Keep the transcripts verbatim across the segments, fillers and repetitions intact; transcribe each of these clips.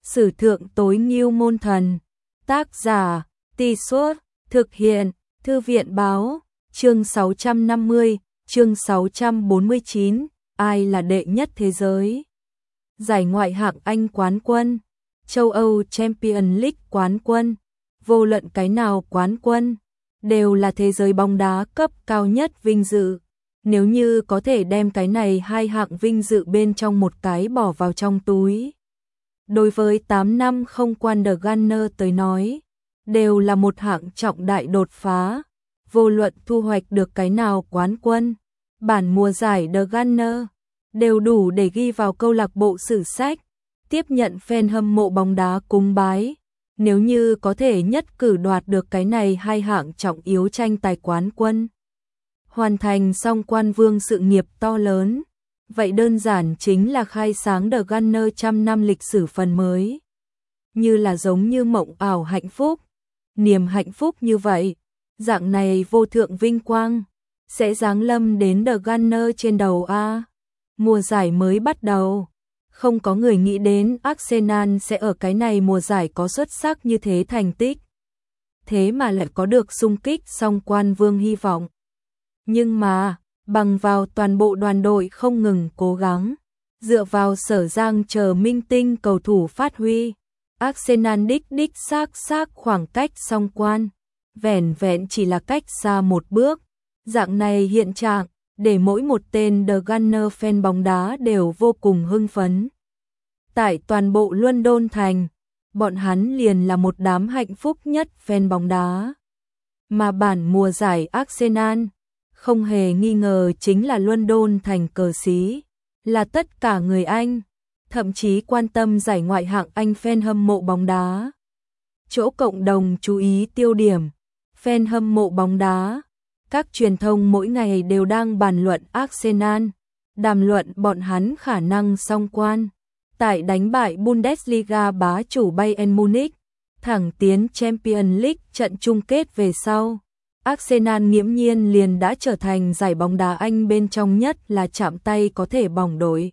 Sử thượng tối ngưu môn thần. Tác giả, Tì Suốt, thực hiện, Thư viện báo, chương sáu trăm năm mươi, chương sáu trăm bốn mươi chín, ai là đệ nhất thế giới? Giải ngoại hạng Anh quán quân, châu Âu Champions League quán quân, vô luận cái nào quán quân, đều là thế giới bóng đá cấp cao nhất vinh dự. Nếu như có thể đem cái này hai hạng vinh dự bên trong một cái bỏ vào trong túi. Đối với tám năm không quan The Gunner tới nói, đều là một hạng trọng đại đột phá, vô luận thu hoạch được cái nào quán quân, bản mùa giải The Gunner, đều đủ để ghi vào câu lạc bộ sử sách, tiếp nhận fan hâm mộ bóng đá cúng bái. Nếu như có thể nhất cử đoạt được cái này hai hạng trọng yếu tranh tài quán quân, hoàn thành xong quan vương sự nghiệp to lớn, vậy đơn giản chính là khai sáng The Gunner trăm năm lịch sử phần mới. Như là giống như mộng ảo hạnh phúc, niềm hạnh phúc như vậy, dạng này vô thượng vinh quang, sẽ giáng lâm đến The Gunner trên đầu a. Mùa giải mới bắt đầu, không có người nghĩ đến Arsenal sẽ ở cái này mùa giải có xuất sắc như thế thành tích. Thế mà lại có được xung kích song quan vương hy vọng. Nhưng mà, bằng vào toàn bộ đoàn đội không ngừng cố gắng, dựa vào Sở Giang chờ minh tinh cầu thủ phát huy, Arsenal đích đích xác xác khoảng cách song quan, vẻn vẹn chỉ là cách xa một bước. Dạng này hiện trạng, để mỗi một tên The Gunner fan bóng đá đều vô cùng hưng phấn. Tại toàn bộ London thành, bọn hắn liền là một đám hạnh phúc nhất fan bóng đá. Mà bản mùa giải Arsenal, không hề nghi ngờ chính là London thành cờ xí, là tất cả người Anh, thậm chí quan tâm giải ngoại hạng Anh fan hâm mộ bóng đá. Chỗ cộng đồng chú ý tiêu điểm, fan hâm mộ bóng đá, các truyền thông mỗi ngày đều đang bàn luận Arsenal, đàm luận bọn hắn khả năng song quan. Tại đánh bại Bundesliga bá chủ Bayern Munich, thẳng tiến Champions League trận chung kết về sau, Arsenal nghiễm nhiên liền đã trở thành giải bóng đá Anh bên trong nhất là chạm tay có thể bỏng đội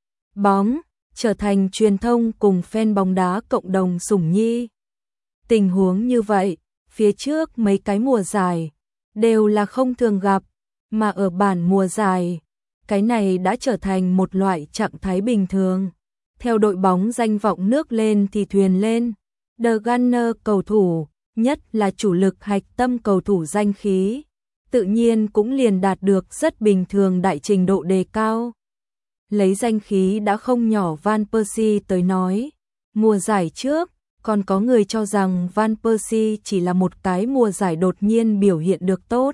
bóng, trở thành truyền thông cùng fan bóng đá cộng đồng sủng nhi. Tình huống như vậy, phía trước mấy cái mùa giải đều là không thường gặp, mà ở bản mùa giải, cái này đã trở thành một loại trạng thái bình thường. Theo đội bóng danh vọng nước lên thì thuyền lên, The Gunner cầu thủ, nhất là chủ lực hạch tâm cầu thủ danh khí, tự nhiên cũng liền đạt được rất bình thường đại trình độ đề cao. Lấy danh khí đã không nhỏ Van Persie tới nói, mùa giải trước, còn có người cho rằng Van Persie chỉ là một cái mùa giải đột nhiên biểu hiện được tốt.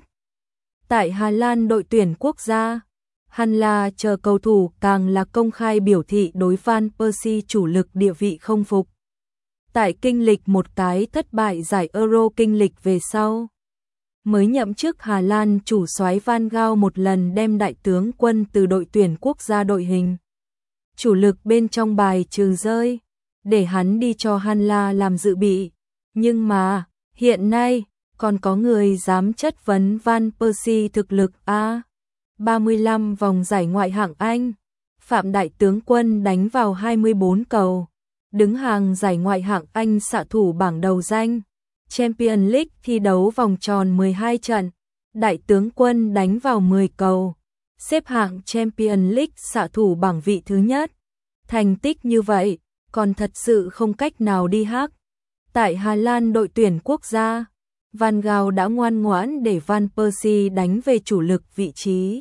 Tại Hà Lan đội tuyển quốc gia, Hanla chờ cầu thủ càng là công khai biểu thị đối Van Persie chủ lực địa vị không phục. Tại kinh lịch một cái thất bại giải Euro kinh lịch về sau, mới nhậm chức Hà Lan chủ soái Van Gaal một lần đem đại tướng quân từ đội tuyển quốc gia đội hình chủ lực bên trong bài trừ rơi, để hắn đi cho Hanla làm dự bị. Nhưng mà, hiện nay, còn có người dám chất vấn Van Persie thực lực a. ba mươi lăm vòng giải ngoại hạng Anh, Phạm đại tướng quân đánh vào hai mươi bốn cầu, đứng hàng giải ngoại hạng Anh xạ thủ bảng đầu danh. Champions League thi đấu vòng tròn mười hai trận, đại tướng quân đánh vào mười cầu, xếp hạng Champions League xạ thủ bảng vị thứ nhất. Thành tích như vậy, còn thật sự không cách nào đi hắc. Tại Hà Lan đội tuyển quốc gia, Van Gaal đã ngoan ngoãn để Van Persie đánh về chủ lực vị trí,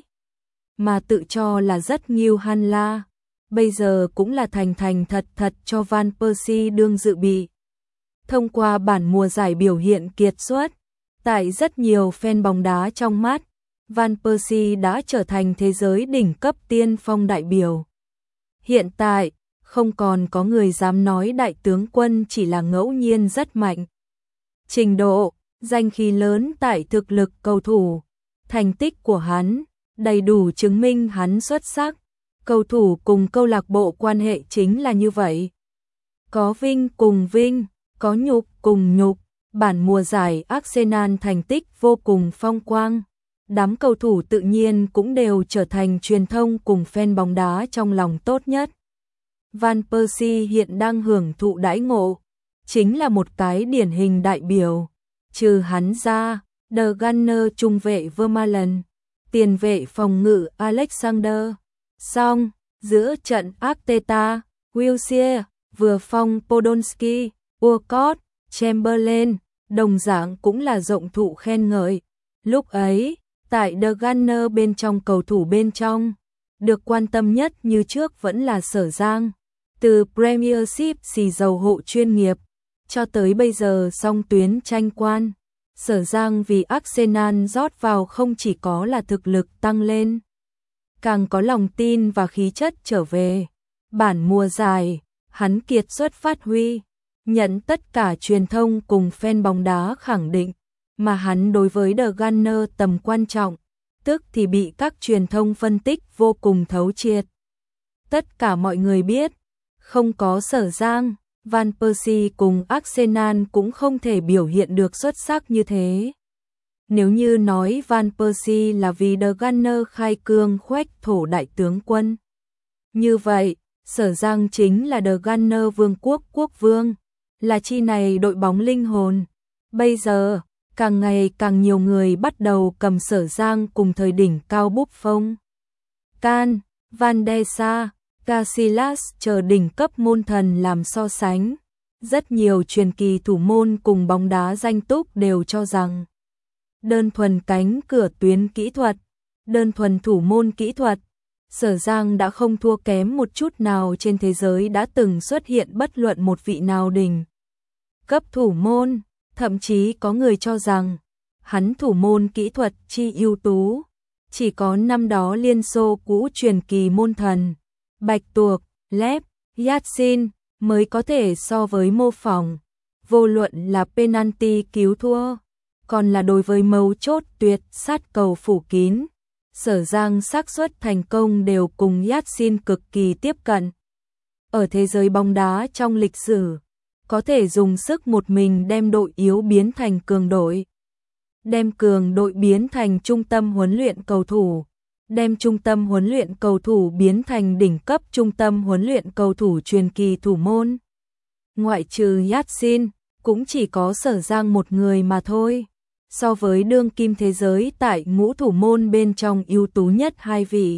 mà tự cho là rất nghiêu Hanla, bây giờ cũng là thành thành thật thật cho Van Persie đương dự bị. Thông qua bản mùa giải biểu hiện kiệt xuất, tại rất nhiều fan bóng đá trong mắt, Van Persie đã trở thành thế giới đỉnh cấp tiên phong đại biểu. Hiện tại, không còn có người dám nói đại tướng quân chỉ là ngẫu nhiên rất mạnh. Trình độ, danh khí lớn tại thực lực cầu thủ, thành tích của hắn, đầy đủ chứng minh hắn xuất sắc. Cầu thủ cùng câu lạc bộ quan hệ chính là như vậy. Có vinh cùng vinh, có nhục cùng nhục. Bản mùa giải Arsenal thành tích vô cùng phong quang. Đám cầu thủ tự nhiên cũng đều trở thành truyền thông cùng fan bóng đá trong lòng tốt nhất. Van Persie hiện đang hưởng thụ đãi ngộ, chính là một cái điển hình đại biểu. Trừ hắn ra, The Gunner trung vệ Vermaelen, tiền vệ phòng ngự Alexander, song, giữa trận Arteta, Wilshere, vừa phong Podolski, Walcott, Chamberlain, đồng dạng cũng là rộng thụ khen ngợi. Lúc ấy, tại The Gunner bên trong cầu thủ bên trong, được quan tâm nhất như trước vẫn là Sở Giang. Từ Premiership xì dầu hộ chuyên nghiệp, cho tới bây giờ song tuyến tranh quan, Sở Giang vì Arsenal rót vào không chỉ có là thực lực tăng lên, càng có lòng tin và khí chất trở về. Bản mùa giải, hắn kiệt xuất phát huy, nhận tất cả truyền thông cùng fan bóng đá khẳng định, mà hắn đối với The Gunner tầm quan trọng, tức thì bị các truyền thông phân tích vô cùng thấu triệt. Tất cả mọi người biết, không có Sở Giang, Van Persie cùng Arsenal cũng không thể biểu hiện được xuất sắc như thế. Nếu như nói Van Persie là vì The Gunner khai cương khoách thổ đại tướng quân, như vậy, Sở Giang chính là The Gunner vương quốc quốc vương, là chi này đội bóng linh hồn. Bây giờ, càng ngày càng nhiều người bắt đầu cầm Sở Giang cùng thời đỉnh cao Buffon, Can, Van der Sar, Casillas chờ đỉnh cấp môn thần làm so sánh. Rất nhiều truyền kỳ thủ môn cùng bóng đá danh túc đều cho rằng, đơn thuần cánh cửa tuyến kỹ thuật, đơn thuần thủ môn kỹ thuật, Sở Giang đã không thua kém một chút nào trên thế giới đã từng xuất hiện bất luận một vị nào đỉnh cấp thủ môn, thậm chí có người cho rằng, hắn thủ môn kỹ thuật chi ưu tú, chỉ có năm đó Liên Xô cũ truyền kỳ môn thần, Bạch Tuộc, Lev, Yashin mới có thể so với mô phỏng, vô luận là penalty cứu thua, còn là đối với mấu chốt tuyệt sát cầu phủ kín. Sở Giang xác suất thành công đều cùng Yashin cực kỳ tiếp cận. Ở thế giới bóng đá trong lịch sử, có thể dùng sức một mình đem đội yếu biến thành cường đội, đem cường đội biến thành trung tâm huấn luyện cầu thủ, đem trung tâm huấn luyện cầu thủ biến thành đỉnh cấp trung tâm huấn luyện cầu thủ truyền kỳ thủ môn. Ngoại trừ Yashin, cũng chỉ có Sở Giang một người mà thôi. So với đương kim thế giới tại ngũ thủ môn bên trong ưu tú nhất hai vị,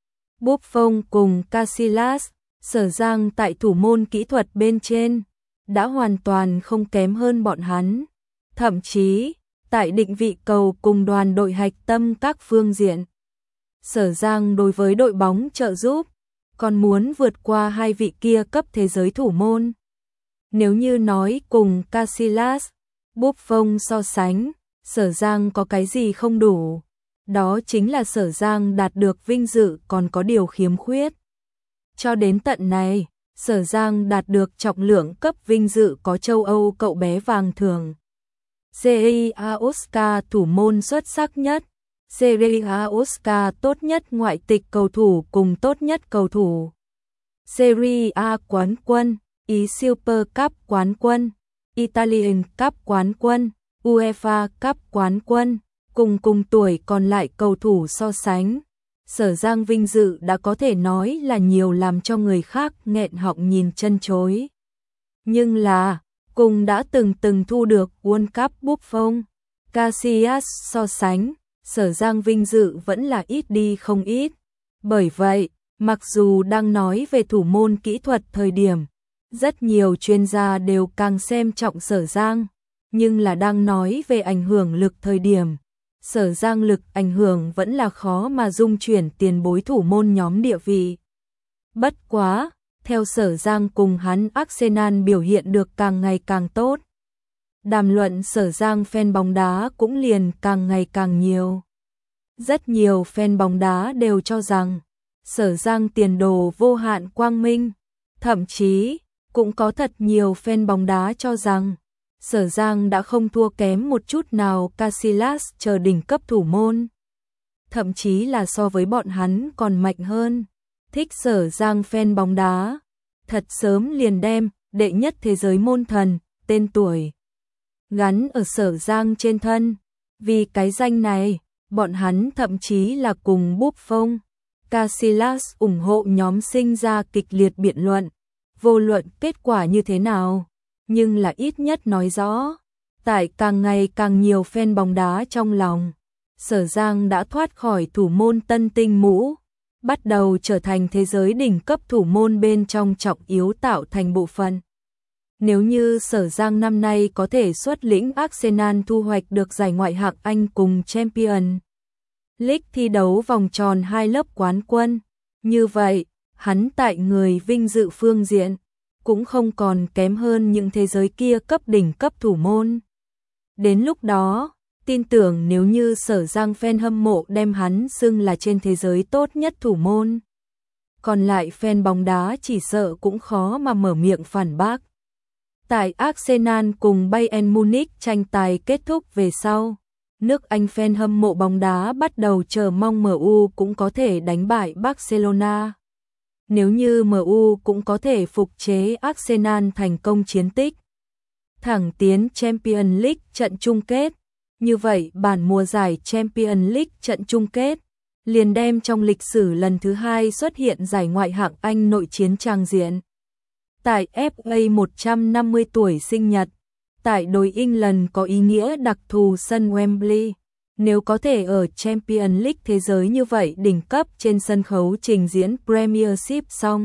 Buffon cùng Casillas, Sở Giang tại thủ môn kỹ thuật bên trên đã hoàn toàn không kém hơn bọn hắn. Thậm chí, tại định vị cầu cùng đoàn đội hạch tâm các phương diện, Sở Giang đối với đội bóng trợ giúp còn muốn vượt qua hai vị kia cấp thế giới thủ môn. Nếu như nói cùng Casillas, Buffon so sánh, Sở Giang có cái gì không đủ, đó chính là Sở Giang đạt được vinh dự còn có điều khiếm khuyết. Cho đến tận này, Sở Giang đạt được trọng lượng cấp vinh dự có châu Âu cậu bé vàng thưởng, Serie A Oscar thủ môn xuất sắc nhất, Serie A Oscar tốt nhất ngoại tịch cầu thủ cùng tốt nhất cầu thủ, Serie A quán quân, Ý Super Cup quán quân, Italian Cup quán quân, UEFA Cup quán quân, cùng cùng tuổi còn lại cầu thủ so sánh. Sở Giang vinh dự đã có thể nói là nhiều làm cho người khác nghẹn họng nhìn chân chối. Nhưng là, cùng đã từng từng thu được World Cup Buffon, Casillas so sánh, Sở Giang vinh dự vẫn là ít đi không ít. Bởi vậy, mặc dù đang nói về thủ môn kỹ thuật thời điểm, rất nhiều chuyên gia đều càng xem trọng Sở Giang, nhưng là đang nói về ảnh hưởng lực thời điểm, Sở Giang lực ảnh hưởng vẫn là khó mà dung chuyển tiền bối thủ môn nhóm địa vị. Bất quá, theo Sở Giang cùng hắn Arsenal biểu hiện được càng ngày càng tốt, đàm luận Sở Giang fan bóng đá cũng liền càng ngày càng nhiều. Rất nhiều fan bóng đá đều cho rằng Sở Giang tiền đồ vô hạn quang minh, thậm chí cũng có thật nhiều fan bóng đá cho rằng Sở Giang đã không thua kém một chút nào Casillas chờ đỉnh cấp thủ môn, thậm chí là so với bọn hắn còn mạnh hơn. Thích Sở Giang fan bóng đá thật sớm liền đem đệ nhất thế giới môn thần, tên tuổi gắn ở Sở Giang trên thân. Vì cái danh này, bọn hắn thậm chí là cùng Buffon, Casillas ủng hộ nhóm sinh ra kịch liệt biện luận. vô luận kết quả như thế nào, nhưng là ít nhất nói rõ, tại càng ngày càng nhiều fan bóng đá trong lòng, Sở Giang đã thoát khỏi thủ môn tân tinh mũ, bắt đầu trở thành thế giới đỉnh cấp thủ môn bên trong trọng yếu tạo thành bộ phận. Nếu như Sở Giang năm nay có thể xuất lĩnh Arsenal thu hoạch được giải Ngoại hạng Anh cùng Champions League thi đấu vòng tròn hai lớp quán quân, như vậy, hắn tại người vinh dự phương diện, cũng không còn kém hơn những thế giới kia cấp đỉnh cấp thủ môn. Đến lúc đó, tin tưởng nếu như Sở Giang fan hâm mộ đem hắn xưng là trên thế giới tốt nhất thủ môn, còn lại fan bóng đá chỉ sợ cũng khó mà mở miệng phản bác. Tại Arsenal cùng Bayern Munich tranh tài kết thúc về sau, nước Anh fan hâm mộ bóng đá bắt đầu chờ mong em u cũng có thể đánh bại Barcelona. Nếu như em u cũng có thể phục chế Arsenal thành công chiến tích, thẳng tiến Champions League trận chung kết, như vậy bản mùa giải Champions League trận chung kết liền đem trong lịch sử lần thứ hai xuất hiện giải Ngoại hạng Anh nội chiến tràng diện. Tại ép a một trăm năm mươi tuổi sinh nhật, tại đối England có ý nghĩa đặc thù sân Wembley, nếu có thể ở Champions League thế giới như vậy đỉnh cấp trên sân khấu trình diễn Premiership xong,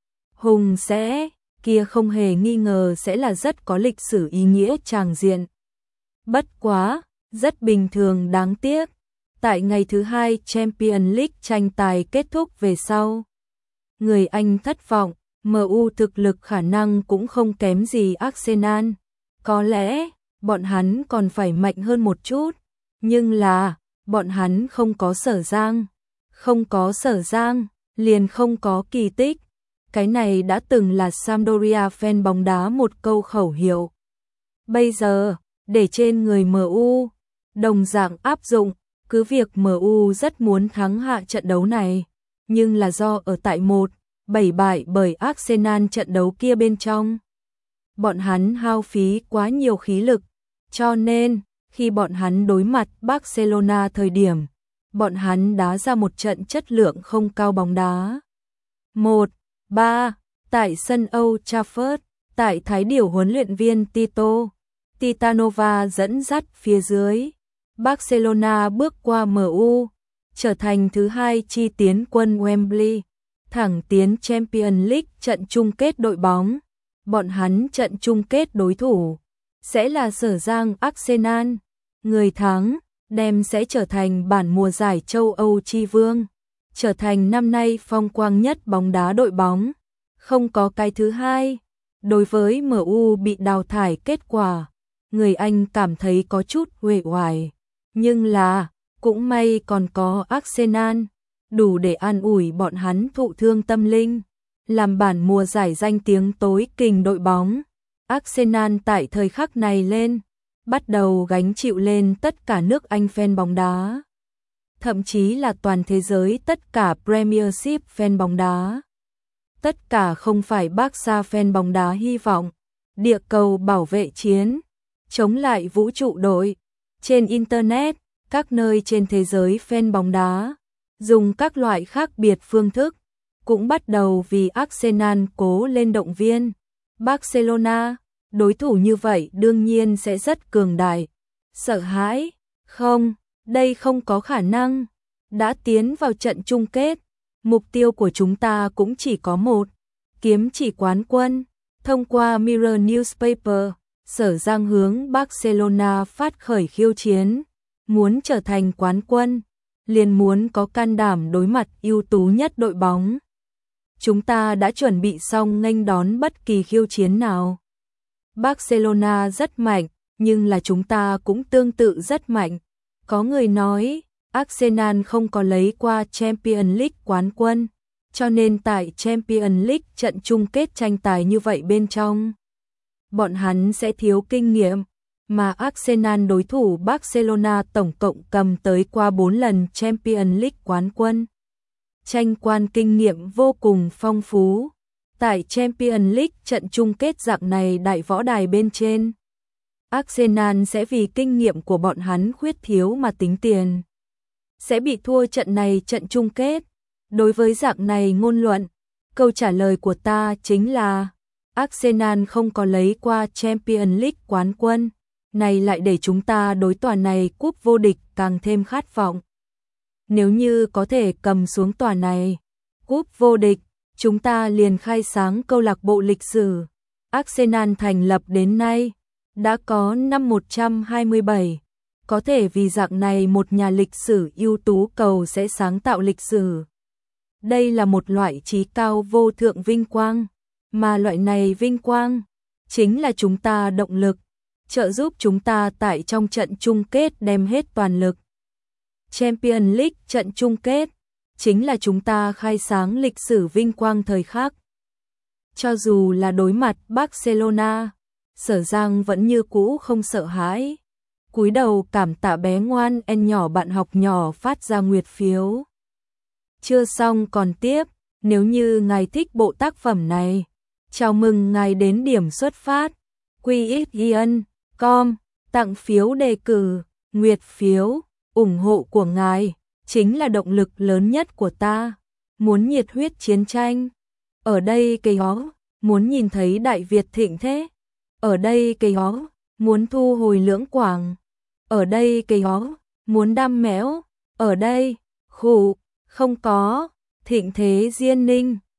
hùng sẽ, kia không hề nghi ngờ sẽ là rất có lịch sử ý nghĩa tràng diện. Bất quá, rất bình thường đáng tiếc, tại ngày thứ hai Champions League tranh tài kết thúc về sau, người Anh thất vọng, em u thực lực khả năng cũng không kém gì Arsenal, có lẽ bọn hắn còn phải mạnh hơn một chút, nhưng là bọn hắn không có Sở Giang, không có Sở Giang, liền không có kỳ tích. Cái này đã từng là Sampdoria fan bóng đá một câu khẩu hiệu. Bây giờ, để trên người em u, đồng dạng áp dụng, cứ việc em u rất muốn thắng hạ trận đấu này, nhưng là do ở tại một bảy bại bởi Arsenal trận đấu kia bên trong. Bọn hắn hao phí quá nhiều khí lực, cho nên, khi bọn hắn đối mặt Barcelona thời điểm, bọn hắn đá ra một trận chất lượng không cao bóng đá. một ba Tại sân Old Trafford, tại thái điểu huấn luyện viên Tito Titanova dẫn dắt phía dưới, Barcelona bước qua em u, trở thành thứ hai chi tiến quân Wembley, thẳng tiến Champions League trận chung kết đội bóng. Bọn hắn trận chung kết đối thủ sẽ là Sở Giang Arsenal, người thắng đem sẽ trở thành bản mùa giải châu Âu chi vương, trở thành năm nay phong quang nhất bóng đá đội bóng, không có cái thứ hai. Đối với em u bị đào thải kết quả, người Anh cảm thấy có chút uể oải, nhưng là cũng may còn có Arsenal, đủ để an ủi bọn hắn thụ thương tâm linh, làm bản mùa giải danh tiếng tối kình đội bóng. Arsenal tại thời khắc này lên, bắt đầu gánh chịu lên tất cả nước Anh fan bóng đá, thậm chí là toàn thế giới tất cả Premiership fan bóng đá. Tất cả không phải Barca fan bóng đá hy vọng, địa cầu bảo vệ chiến, chống lại vũ trụ đội. Trên Internet, các nơi trên thế giới fan bóng đá, dùng các loại khác biệt phương thức, cũng bắt đầu vì Arsenal cố lên động viên. Barcelona, đối thủ như vậy đương nhiên sẽ rất cường đại. Sợ hãi? Không, đây không có khả năng. Đã tiến vào trận chung kết, mục tiêu của chúng ta cũng chỉ có một, kiếm chỉ quán quân. Thông qua Mirror Newspaper, Sở Giang hướng Barcelona phát khởi khiêu chiến, muốn trở thành quán quân, liền muốn có can đảm đối mặt ưu tú nhất đội bóng. Chúng ta đã chuẩn bị xong nghênh đón bất kỳ khiêu chiến nào. Barcelona rất mạnh, nhưng là chúng ta cũng tương tự rất mạnh. Có người nói, Arsenal không có lấy qua Champions League quán quân, cho nên tại Champions League trận chung kết tranh tài như vậy bên trong, bọn hắn sẽ thiếu kinh nghiệm, mà Arsenal đối thủ Barcelona tổng cộng cầm tới qua bốn lần Champions League quán quân. Tranh quan kinh nghiệm vô cùng phong phú. Tại Champions League trận chung kết dạng này đại võ đài bên trên, Arsenal sẽ vì kinh nghiệm của bọn hắn khuyết thiếu mà tính tiền, sẽ bị thua trận này trận chung kết. Đối với dạng này ngôn luận, câu trả lời của ta chính là Arsenal không có lấy qua Champions League quán quân, này lại để chúng ta đối tòa này cúp vô địch càng thêm khát vọng. Nếu như có thể cầm xuống tòa này cúp vô địch, chúng ta liền khai sáng câu lạc bộ lịch sử. Arsenal thành lập đến nay đã có năm một trăm hai mươi bảy, có thể vì dạng này một nhà lịch sử ưu tú cầu sẽ sáng tạo lịch sử. Đây là một loại trí cao vô thượng vinh quang, mà loại này vinh quang chính là chúng ta động lực, trợ giúp chúng ta tại trong trận chung kết đem hết toàn lực. Champions League trận chung kết chính là chúng ta khai sáng lịch sử vinh quang thời khắc. Cho dù là đối mặt Barcelona, Sở Giang vẫn như cũ không sợ hãi. Cúi đầu cảm tạ bé ngoan en nhỏ bạn học nhỏ phát ra nguyệt phiếu. Chưa xong còn tiếp, nếu như ngài thích bộ tác phẩm này, chào mừng ngài đến điểm xuất phát quy ích ian chấm com tặng phiếu đề cử, nguyệt phiếu, ủng hộ của ngài chính là động lực lớn nhất của ta. Muốn nhiệt huyết chiến tranh, ở đây cây ó, muốn nhìn thấy Đại Việt thịnh thế, ở đây cây ó, muốn thu hồi Lưỡng Quảng, ở đây cây ó, muốn đam mẽo, ở đây, khủ, không có, thịnh thế Diên Ninh.